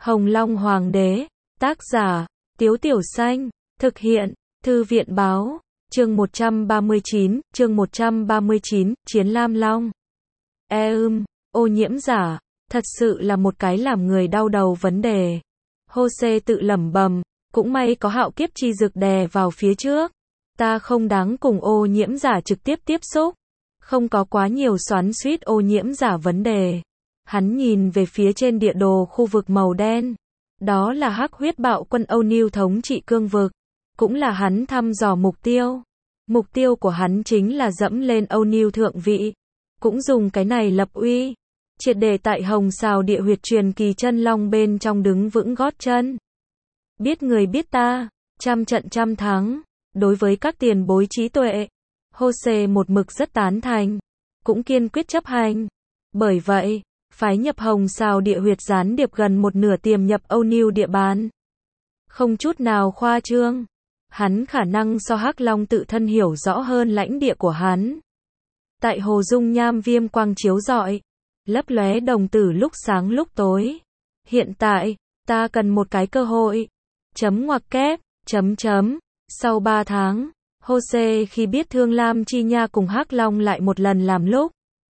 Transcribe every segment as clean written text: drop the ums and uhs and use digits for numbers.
Hồng Long Hoàng đế, tác giả, Tiếu Tiểu Xanh, thực hiện, Thư viện báo, chương 139, Chiến Lam Long. Ô nhiễm giả, thật sự là một cái làm người đau đầu vấn đề. Jose tự lẩm bẩm, cũng may có hạo kiếp chi dực đè vào phía trước. Ta không đáng cùng ô nhiễm giả trực tiếp tiếp xúc. Không có quá nhiều xoắn xuýt ô nhiễm giả vấn đề. Hắn nhìn về phía trên địa đồ khu vực màu đen. Đó là hắc huyết bạo quân O'Neil thống trị cương vực. Cũng là hắn thăm dò mục tiêu. Mục tiêu của hắn chính là dẫm lên O'Neil thượng vị. Cũng dùng cái này lập uy. Triệt để tại hồng xào địa huyệt truyền kỳ chân long bên trong đứng vững gót chân. Biết người biết ta, trăm trận trăm thắng. Đối với các tiền bối trí tuệ, Jose một mực rất tán thành, cũng kiên quyết chấp hành. Bởi vậy, phái nhập hồng xào địa huyệt gián điệp gần một nửa tiềm nhập O'Neil địa bàn. Không chút nào khoa trương. Hắn khả năng so Hắc Long tự thân hiểu rõ hơn lãnh địa của hắn. Tại hồ dung nham viêm quang chiếu rọi, lấp lóe đồng tử lúc sáng lúc tối. Hiện tại, ta cần một cái cơ hội. Sau 3 tháng, Jose khi biết Thương Lam Chi Nha cùng Hắc Long lại một lần làm lúc.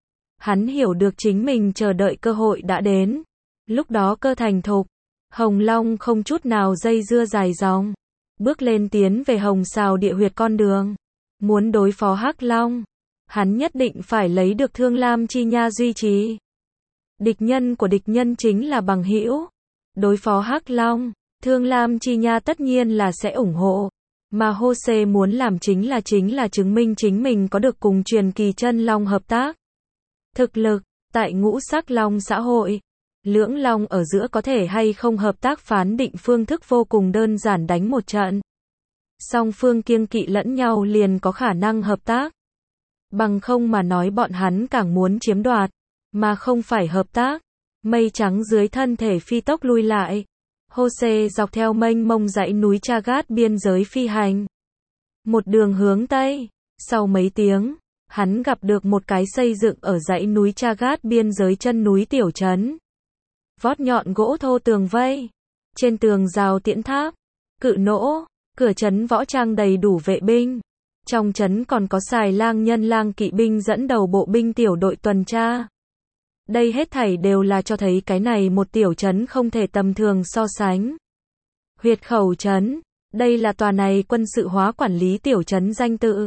Hắn hiểu được chính mình chờ đợi cơ hội đã đến. Lúc đó cơ thành thục, Hồng Long không chút nào dây dưa dài dòng. Bước lên tiến về hồng xào địa huyệt con đường. Muốn đối phó Hắc Long, hắn nhất định phải lấy được Thương Lam Chi Nha duy trì. Địch nhân của địch nhân chính là bằng hữu. Đối phó Hắc Long, Thương Lam Chi Nha tất nhiên là sẽ ủng hộ. Mà Jose muốn làm chính là chứng minh chính mình có được cùng truyền kỳ chân long hợp tác. Thực lực, tại ngũ sắc long xã hội, lưỡng long ở giữa có thể hay không hợp tác phán định phương thức vô cùng đơn giản đánh một trận. Song phương kiêng kỵ lẫn nhau liền có khả năng hợp tác. Bằng không mà nói bọn hắn càng muốn chiếm đoạt, mà không phải hợp tác. Mây trắng dưới thân thể phi tốc lui lại. Jose dọc theo mênh mông dãy núi Chagat biên giới phi hành. Một đường hướng Tây. Sau mấy tiếng, hắn gặp được một cái xây dựng ở dãy núi Chagat biên giới chân núi tiểu trấn. Vót nhọn gỗ thô tường vây. Trên tường rào tiễn tháp, cự nỗ, cửa trấn võ trang đầy đủ vệ binh. Trong trấn còn có xài lang nhân lang kỵ binh dẫn đầu bộ binh tiểu đội tuần tra. Đây hết thảy đều là cho thấy cái này một tiểu trấn không thể tầm thường so sánh. Huyệt khẩu trấn, đây là tòa này quân sự hóa quản lý tiểu trấn danh tự.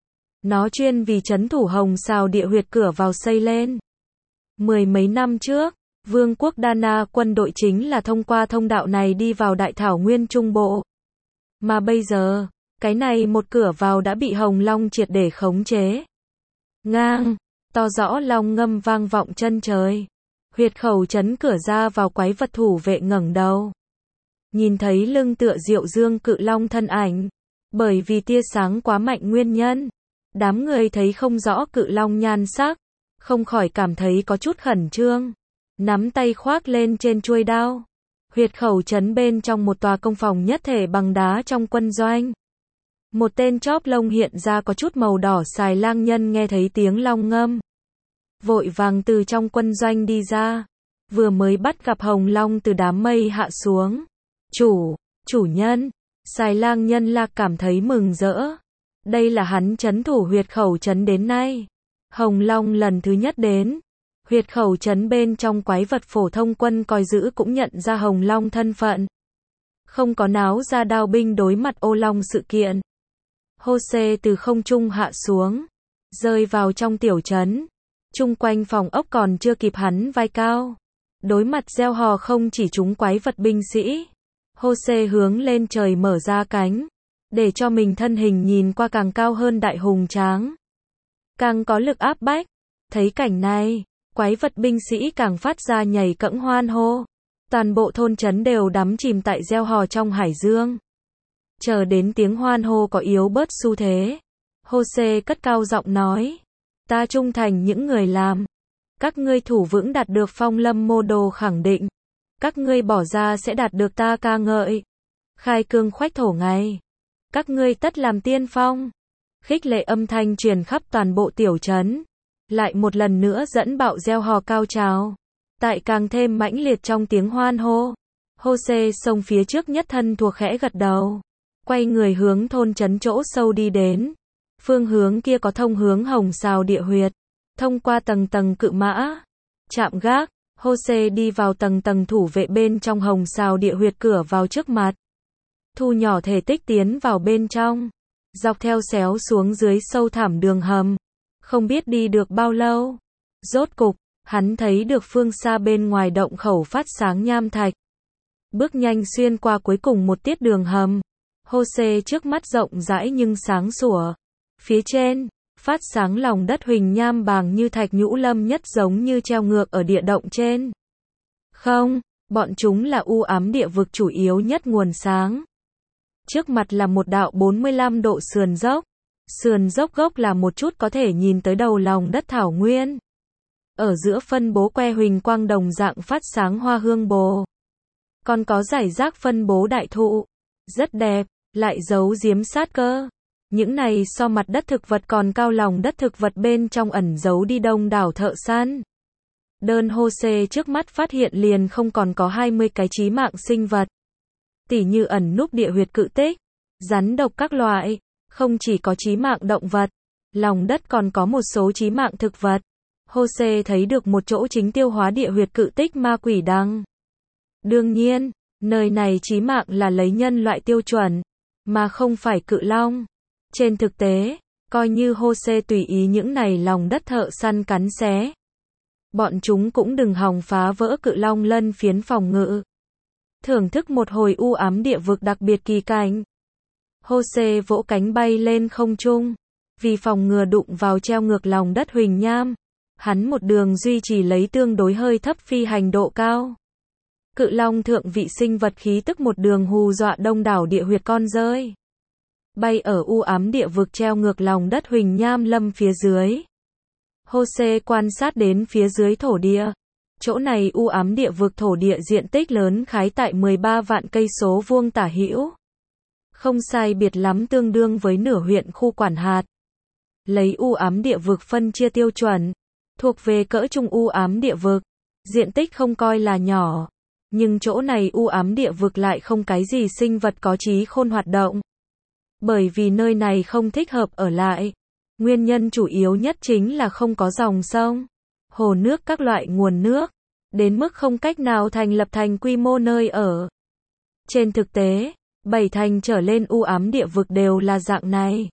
Nó chuyên vì trấn thủ hồng xào địa huyệt cửa vào xây lên. Mười mấy năm trước, Vương quốc Dana quân đội chính là thông qua thông đạo này đi vào đại thảo nguyên trung bộ. Mà bây giờ, cái này một cửa vào đã bị Hồng Long triệt để khống chế. Ngang, to rõ long ngâm vang vọng chân trời. Huyệt khẩu trấn cửa ra vào quái vật thủ vệ ngẩng đầu. Nhìn thấy lưng tựa diệu dương cự long thân ảnh. Bởi vì tia sáng quá mạnh nguyên nhân. Đám người thấy không rõ cự long nhan sắc. Không khỏi cảm thấy có chút khẩn trương. Nắm tay khoác lên trên chuôi đao. Huyệt khẩu trấn bên trong một tòa công phòng nhất thể bằng đá trong quân doanh. Một tên chóp lông hiện ra có chút màu đỏ xài lang nhân nghe thấy tiếng long ngâm. Vội vàng từ trong quân doanh đi ra. Vừa mới bắt gặp Hồng Long từ đám mây hạ xuống. Chủ nhân. Xài lang nhân Lạc cảm thấy mừng rỡ. Đây là hắn trấn thủ huyệt khẩu trấn đến nay. Hồng Long lần thứ nhất đến. Huyệt khẩu trấn bên trong quái vật phổ thông quân coi giữ cũng nhận ra Hồng Long thân phận. Không có náo ra đao binh đối mặt ô long sự kiện. Jose từ không trung hạ xuống. Rơi vào trong tiểu trấn. Chung quanh phòng ốc còn chưa kịp hắn vai cao. Đối mặt gieo hò không chỉ chúng quái vật binh sĩ. Jose hướng lên trời mở ra cánh. Để cho mình thân hình nhìn qua càng cao hơn đại hùng tráng. Càng có lực áp bách. Thấy cảnh này, quái vật binh sĩ càng phát ra nhảy cẫng hoan hô. Toàn bộ thôn trấn đều đắm chìm tại gieo hò trong hải dương. Chờ đến tiếng hoan hô có yếu bớt xu thế. Jose cất cao giọng nói. Ta trung thành những người làm. Các ngươi thủ vững đạt được phong lâm mô đồ khẳng định. Các ngươi bỏ ra sẽ đạt được ta ca ngợi. Khai cương khoách thổ ngày. Các ngươi tất làm tiên phong. Khích lệ âm thanh truyền khắp toàn bộ tiểu trấn. Lại một lần nữa dẫn bạo gieo hò cao trào. Tại càng thêm mãnh liệt trong tiếng hoan hô. Jose xông phía trước nhất thân thuộc khẽ gật đầu. Quay người hướng thôn trấn chỗ sâu đi đến. Phương hướng kia có thông hướng Hồng Sào địa huyệt. Thông qua tầng tầng cự mã. Chạm gác, Jose đi vào tầng tầng thủ vệ bên trong Hồng Sào địa huyệt cửa vào trước mặt. Thu nhỏ thể tích tiến vào bên trong. Dọc theo xéo xuống dưới sâu thẳm đường hầm. Không biết đi được bao lâu. Rốt cục, hắn thấy được phương xa bên ngoài động khẩu phát sáng nham thạch. Bước nhanh xuyên qua cuối cùng một tiết đường hầm. Jose trước mắt rộng rãi nhưng sáng sủa. Phía trên, phát sáng lòng đất huỳnh nham bàng như thạch nhũ lâm nhất giống như treo ngược ở địa động trên. Không, bọn chúng là u ám địa vực chủ yếu nhất nguồn sáng. Trước mặt là một đạo 45 độ sườn dốc. Sườn dốc gốc là một chút có thể nhìn tới đầu lòng đất thảo nguyên. Ở giữa phân bố que huỳnh quang đồng dạng phát sáng hoa hương bồ. Còn có rải rác phân bố đại thụ. Rất đẹp, lại giấu giếm sát cơ. Những này so mặt đất thực vật còn cao lòng đất thực vật bên trong ẩn giấu đi đông đảo thợ săn. Đơn Jose trước mắt phát hiện liền không còn có 20 cái chí mạng sinh vật. Tỉ như ẩn núp địa huyệt cự tích, rắn độc các loại, không chỉ có chí mạng động vật, lòng đất còn có một số chí mạng thực vật. Jose thấy được một chỗ chính tiêu hóa địa huyệt cự tích ma quỷ đăng. Đương nhiên, nơi này chí mạng là lấy nhân loại tiêu chuẩn, mà không phải cự long. Trên thực tế, coi như Jose tùy ý những này lòng đất thợ săn cắn xé. Bọn chúng cũng đừng hòng phá vỡ cự long lân phiến phòng ngự. Thưởng thức một hồi u ám địa vực đặc biệt kỳ cảnh. Jose vỗ cánh bay lên không trung. Vì phòng ngừa đụng vào treo ngược lòng đất huỳnh nham. Hắn một đường duy trì lấy tương đối hơi thấp phi hành độ cao. Cự long thượng vị sinh vật khí tức một đường hù dọa đông đảo địa huyệt con rơi. Bay ở u ám địa vực treo ngược lòng đất huỳnh nham lâm phía dưới. Jose quan sát đến phía dưới thổ địa. Chỗ này u ám địa vực thổ địa diện tích lớn khái tại 13 vạn cây số vuông tả hữu. Không sai biệt lắm tương đương với nửa huyện khu quản hạt. Lấy u ám địa vực phân chia tiêu chuẩn, thuộc về cỡ trung u ám địa vực, diện tích không coi là nhỏ, nhưng chỗ này u ám địa vực lại không cái gì sinh vật có trí khôn hoạt động. Bởi vì nơi này không thích hợp ở lại. Nguyên nhân chủ yếu nhất chính là không có dòng sông, hồ nước các loại nguồn nước, đến mức không cách nào thành lập thành quy mô nơi ở. Trên thực tế, 7 thành trở lên u ám địa vực đều là dạng này.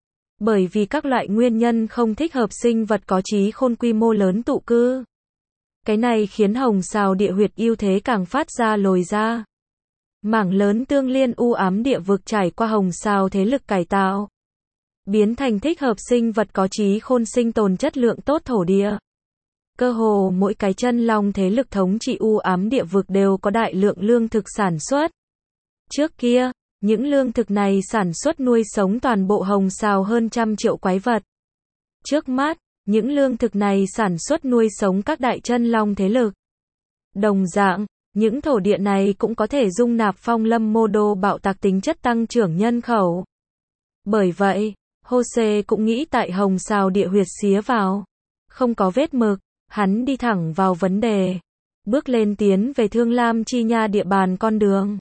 Bởi vì các loại nguyên nhân không thích hợp sinh vật có trí khôn quy mô lớn tụ cư. Cái này khiến Hồng Sào địa huyệt ưu thế càng phát ra lồi ra. Mảng lớn tương liên u ám địa vực trải qua Hồng Sào thế lực cải tạo, biến thành thích hợp sinh vật có trí khôn sinh tồn chất lượng tốt thổ địa. Cơ hồ mỗi cái chân long thế lực thống trị u ám địa vực đều có đại lượng lương thực sản xuất. Trước kia, những lương thực này sản xuất nuôi sống toàn bộ Hồng Sào hơn 100 triệu quái vật. Trước mắt, những lương thực này sản xuất nuôi sống các đại chân long thế lực. Đồng dạng, những thổ địa này cũng có thể dung nạp phong lâm mô đô bạo tạc tính chất tăng trưởng nhân khẩu. Bởi vậy, Jose cũng nghĩ tại Hồng Sào địa huyệt xía vào. Không có vết mực, hắn đi thẳng vào vấn đề. Bước lên tiến về Thương Lam Chi Nha địa bàn con đường.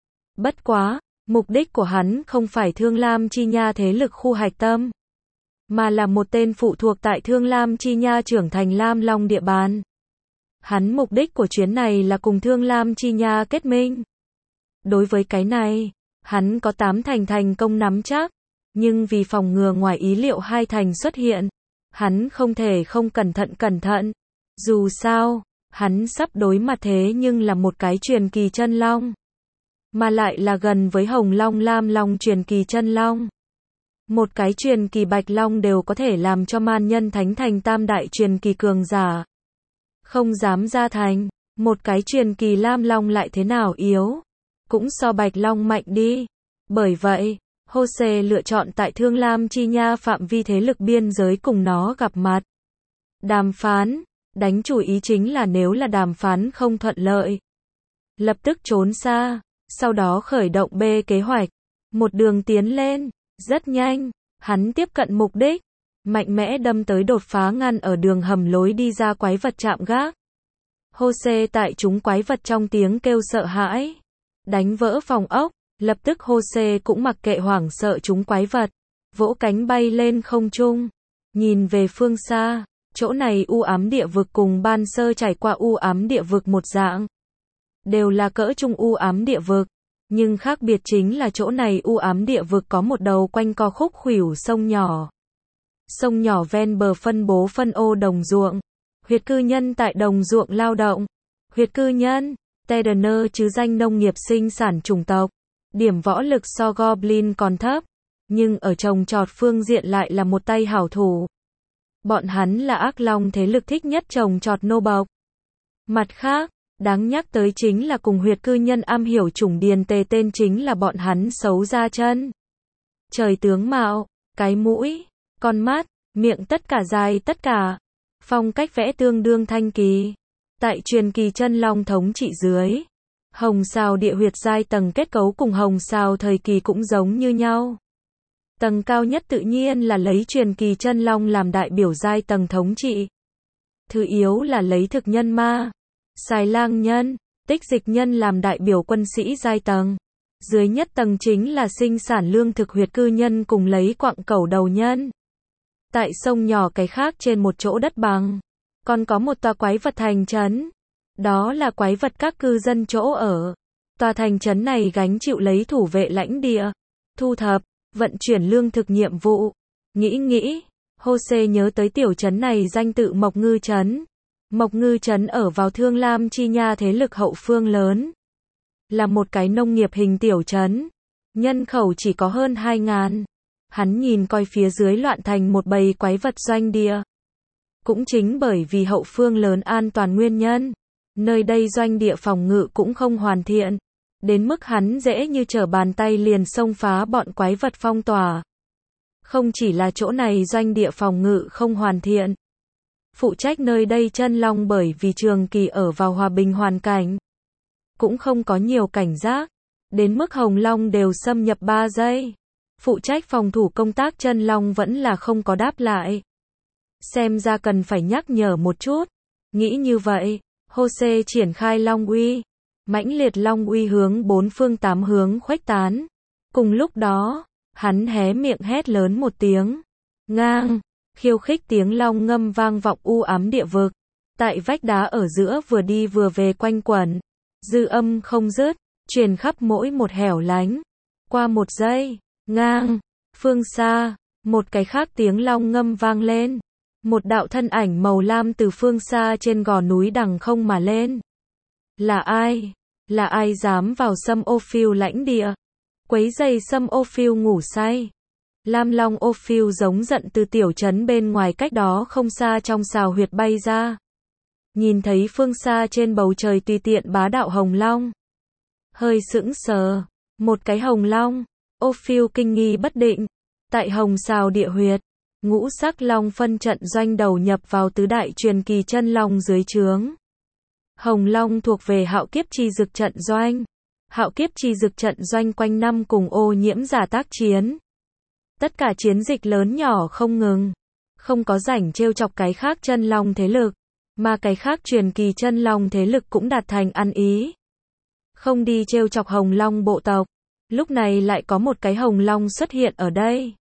Bất quá, mục đích của hắn không phải Thương Lam Chi Nha thế lực khu hạch tâm, mà là một tên phụ thuộc tại Thương Lam Chi Nha trưởng thành Lam Long địa bàn. Hắn mục đích của chuyến này là cùng Thương Lam Chi Nha kết minh. Đối với cái này, hắn có 8 thành thành công nắm chắc, nhưng vì phòng ngừa ngoài ý liệu 2 thành xuất hiện, hắn không thể không cẩn thận. Dù sao, hắn sắp đối mặt thế nhưng là một cái truyền kỳ chân long, mà lại là gần với Hồng Long Lam Long truyền kỳ chân long. Một cái truyền kỳ bạch long đều có thể làm cho man nhân thánh thành tam đại truyền kỳ cường giả không dám ra thành, một cái truyền kỳ lam long lại thế nào yếu, cũng so bạch long mạnh đi. Bởi vậy, Jose lựa chọn tại Thương Lam Chi Nha phạm vi thế lực biên giới cùng nó gặp mặt. Đàm phán, đánh chủ ý chính là nếu là đàm phán không thuận lợi, lập tức trốn xa, sau đó khởi động B kế hoạch, một đường tiến lên, rất nhanh, hắn tiếp cận mục đích, mạnh mẽ đâm tới đột phá ngăn ở đường hầm lối đi ra quái vật chạm gác. Jose tại chúng quái vật trong tiếng kêu sợ hãi. Đánh vỡ phòng ốc, lập tức Jose cũng mặc kệ hoảng sợ chúng quái vật. Vỗ cánh bay lên không trung. Nhìn về phương xa, chỗ này u ám địa vực cùng ban sơ trải qua u ám địa vực một dạng. Đều là cỡ trung u ám địa vực. Nhưng khác biệt chính là chỗ này u ám địa vực có một đầu quanh co khúc khuỷu sông nhỏ. Sông nhỏ ven bờ phân bố phân ô đồng ruộng. Huyệt cư nhân tại đồng ruộng lao động. Huyệt cư nhân, Terraner chứ danh nông nghiệp sinh sản chủng tộc. Điểm võ lực so Goblin còn thấp. Nhưng ở trồng trọt phương diện lại là một tay hảo thủ. Bọn hắn là ác long thế lực thích nhất trồng trọt nô bộc. Mặt khác, đáng nhắc tới chính là cùng huyệt cư nhân am hiểu chủng điền tề tên chính là bọn hắn xấu ra chân. Trời tướng mạo, cái mũi, con mắt, miệng tất cả dài tất cả. Phong cách vẽ tương đương thanh kỳ. Tại truyền kỳ chân long thống trị dưới, hồng sao địa huyệt giai tầng kết cấu cùng hồng sao thời kỳ cũng giống như nhau. Tầng cao nhất tự nhiên là lấy truyền kỳ chân long làm đại biểu giai tầng thống trị. Thứ yếu là lấy thực nhân ma, xài lang nhân, tích dịch nhân làm đại biểu quân sĩ giai tầng. Dưới nhất tầng chính là sinh sản lương thực huyệt cư nhân cùng lấy quặng cẩu đầu nhân. Tại sông nhỏ cái khác trên một chỗ đất bằng, còn có một tòa quái vật thành trấn. Đó là quái vật các cư dân chỗ ở. Tòa thành trấn này gánh chịu lấy thủ vệ lãnh địa, thu thập, vận chuyển lương thực nhiệm vụ. Nghĩ, Jose nhớ tới tiểu trấn này danh tự Mộc Ngư trấn. Mộc Ngư trấn ở vào Thương Lam Chi Nha thế lực hậu phương lớn. Là một cái nông nghiệp hình tiểu trấn. Nhân khẩu chỉ có hơn 2.000. Hắn nhìn coi phía dưới loạn thành một bầy quái vật doanh địa. Cũng chính bởi vì hậu phương lớn an toàn nguyên nhân, nơi đây doanh địa phòng ngự cũng không hoàn thiện. Đến mức hắn dễ như trở bàn tay liền xông phá bọn quái vật phong tỏa. Không chỉ là chỗ này doanh địa phòng ngự không hoàn thiện. Phụ trách nơi đây chân long bởi vì trường kỳ ở vào hòa bình hoàn cảnh. Cũng không có nhiều cảnh giác. Đến mức hồng long đều xâm nhập 3 giây. Phụ trách phòng thủ công tác chân long vẫn là không có đáp lại. Xem ra cần phải nhắc nhở một chút. Nghĩ như vậy, Jose triển khai long uy. Mãnh liệt long uy hướng 4 phương 8 hướng khuếch tán. Cùng lúc đó, hắn hé miệng hét lớn một tiếng. Ngang, khiêu khích tiếng long ngâm vang vọng u ám địa vực. Tại vách đá ở giữa vừa đi vừa về quanh quẩn. Dư âm không dứt, truyền khắp mỗi một hẻo lánh. Qua 1 giây, ngang, phương xa, một cái khác tiếng long ngâm vang lên. Một đạo thân ảnh màu lam từ phương xa trên gò núi đằng không mà lên. Là ai? Là ai dám vào Sâm Ô Phiêu lãnh địa? Quấy rầy Sâm Ô Phiêu ngủ say. Lam Long Ô Phiêu giống giận từ tiểu trấn bên ngoài cách đó không xa trong xào huyệt bay ra. Nhìn thấy phương xa trên bầu trời tùy tiện bá đạo hồng long. Hơi sững sờ. Một cái hồng long. Ô Phiêu kinh nghi bất định. Tại hồng xào địa huyệt. Ngũ sắc long phân trận doanh đầu nhập vào tứ đại truyền kỳ chân long dưới trướng. Hồng long thuộc về hạo kiếp chi dực trận doanh. Hạo kiếp chi dực trận doanh quanh năm cùng ô nhiễm giả tác chiến. Tất cả chiến dịch lớn nhỏ không ngừng. Không có rảnh trêu chọc cái khác chân long thế lực. Mà cái khác truyền kỳ chân long thế lực cũng đạt thành ăn ý. Không đi trêu chọc hồng long bộ tộc. Lúc này lại có một cái hồng long xuất hiện ở đây.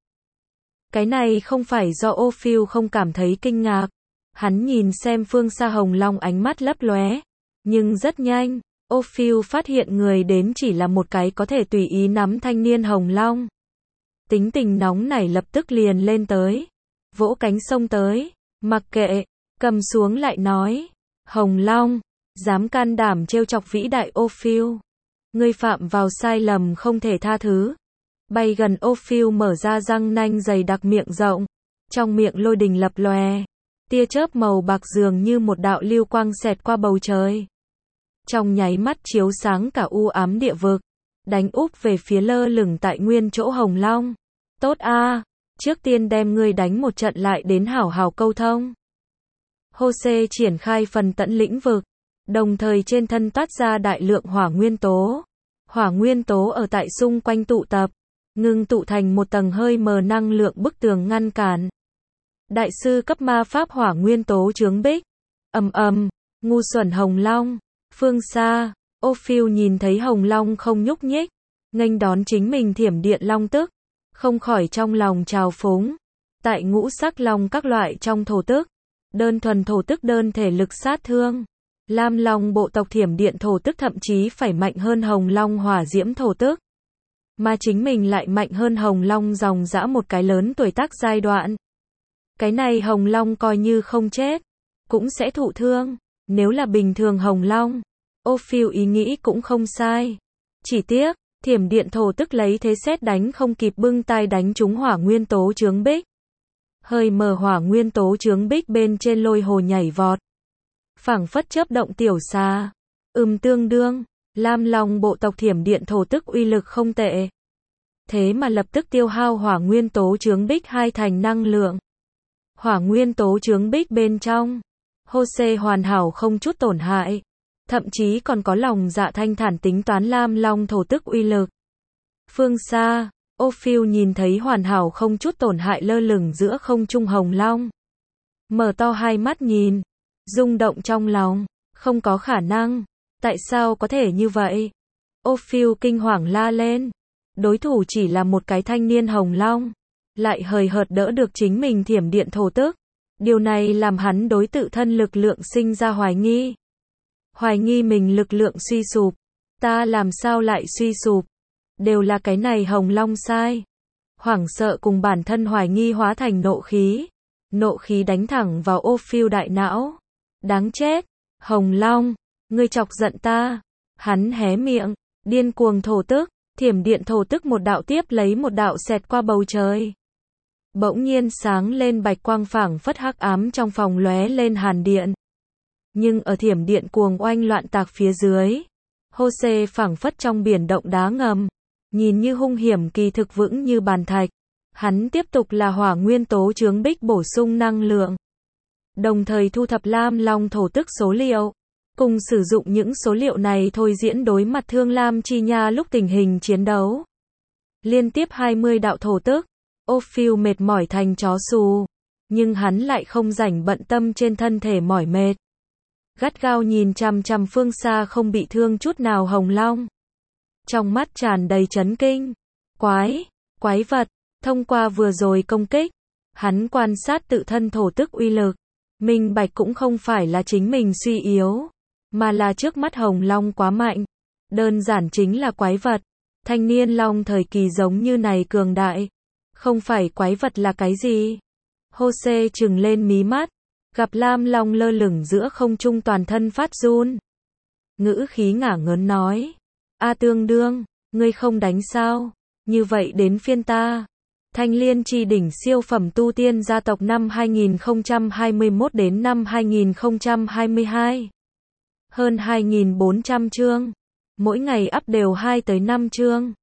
Cái này không phải do Ô Phiêu không cảm thấy kinh ngạc. Hắn nhìn xem phương xa hồng long ánh mắt lấp lóe. Nhưng rất nhanh, Ô Phiêu phát hiện người đến chỉ là một cái có thể tùy ý nắm thanh niên hồng long. Tính tình nóng nảy lập tức liền lên tới. Vỗ cánh xông tới. Mặc kệ, cầm xuống lại nói. Hồng long, dám can đảm trêu chọc vĩ đại Ô Phiêu. Ngươi phạm vào sai lầm không thể tha thứ. Bay gần Ô Phiêu mở ra răng nanh dày đặc miệng rộng. Trong miệng lôi đình lập lòe. Tia chớp màu bạc dường như một đạo lưu quang xẹt qua bầu trời. Trong nháy mắt chiếu sáng cả u ám địa vực. Đánh úp về phía lơ lửng tại nguyên chỗ hồng long. Tốt a, trước tiên đem ngươi đánh một trận lại đến hảo hảo câu thông. Jose triển khai phần tận lĩnh vực. Đồng thời trên thân toát ra đại lượng hỏa nguyên tố. Hỏa nguyên tố ở tại xung quanh tụ tập. Ngưng tụ thành một tầng hơi mờ năng lượng bức tường ngăn cản. Đại sư cấp ma pháp hỏa nguyên tố chướng bích. Ầm ầm, Ngu xuẩn Hồng Long. Phương xa, Ophiu nhìn thấy Hồng Long không nhúc nhích, nghênh đón chính mình thiểm điện long tức, không khỏi trong lòng trào phúng. Tại ngũ sắc long các loại trong thổ tức, đơn thuần thổ tức đơn thể lực sát thương. Lam Long bộ tộc thiểm điện thổ tức thậm chí phải mạnh hơn Hồng Long hỏa diễm thổ tức. Mà chính mình lại mạnh hơn Hồng Long dòng dã một cái lớn tuổi tác giai đoạn. Cái này Hồng Long coi như không chết, cũng sẽ thụ thương. Nếu là bình thường Hồng Long, Ophiu ý nghĩ cũng không sai. Chỉ tiếc, thiểm điện thổ tức lấy thế sét đánh không kịp bưng tay đánh trúng hỏa nguyên tố chướng bích. Hơi mờ hỏa nguyên tố chướng bích bên trên lôi hồ nhảy vọt. Phảng phất chớp động tiểu xà. Tương đương, Lam Long bộ tộc thiểm điện thổ tức uy lực không tệ. Thế mà lập tức tiêu hao hỏa nguyên tố chướng bích 2 thành năng lượng. Hỏa nguyên tố chướng bích bên trong, Jose hoàn hảo không chút tổn hại. Thậm chí còn có lòng dạ thanh thản tính toán Lam Long thổ tức uy lực. Phương xa, Ophiu nhìn thấy hoàn hảo không chút tổn hại lơ lửng giữa không trung Hồng Long. Mở to hai mắt nhìn, rung động trong lòng, không có khả năng, tại sao có thể như vậy? Ophiu kinh hoàng la lên, đối thủ chỉ là một cái thanh niên Hồng Long, lại hời hợt đỡ được chính mình thiểm điện thổ tức. Điều này làm hắn đối tự thân lực lượng sinh ra hoài nghi. Hoài nghi mình lực lượng suy sụp. Ta làm sao lại suy sụp? Đều là cái này Hồng Long sai. Hoảng sợ cùng bản thân hoài nghi hóa thành nộ khí. Nộ khí đánh thẳng vào Ophiu đại não. Đáng chết! Hồng Long! Ngươi chọc giận ta! Hắn hé miệng, điên cuồng thổ tức, thiểm điện thổ tức một đạo tiếp lấy một đạo xẹt qua bầu trời. Bỗng nhiên sáng lên bạch quang phảng phất hắc ám trong phòng lóe lên hàn điện. Nhưng ở thiểm điện cuồng oanh loạn tạc phía dưới, Jose phảng phất trong biển động đá ngầm, nhìn như hung hiểm kỳ thực vững như bàn thạch. Hắn tiếp tục là hỏa nguyên tố chướng bích bổ sung năng lượng, đồng thời thu thập Lam Long thổ tức số liệu, cùng sử dụng những số liệu này thôi diễn đối mặt Thương Lam Chi Nha lúc tình hình chiến đấu. Liên tiếp 20 đạo thổ tức, Ophiu mệt mỏi thành chó xù, nhưng hắn lại không rảnh bận tâm trên thân thể mỏi mệt. Gắt gao nhìn chằm chằm phương xa không bị thương chút nào Hồng Long. Trong mắt tràn đầy chấn kinh. Quái vật, thông qua vừa rồi công kích, hắn quan sát tự thân thổ tức uy lực. Minh bạch cũng không phải là chính mình suy yếu, mà là trước mắt Hồng Long quá mạnh. Đơn giản chính là quái vật. Thanh niên Long thời kỳ giống như này cường đại. Không phải quái vật là cái gì? Jose trừng lên mí mắt, gặp Lam Long lơ lửng giữa không trung toàn thân phát run. Ngữ khí ngả ngớn nói, tương đương, ngươi không đánh sao? Như vậy đến phiên ta. Thanh Liên Chi đỉnh siêu phẩm tu tiên gia tộc năm 2021 đến năm 2022. Hơn 2.400 chương. Mỗi ngày up đều 2 tới 5 chương.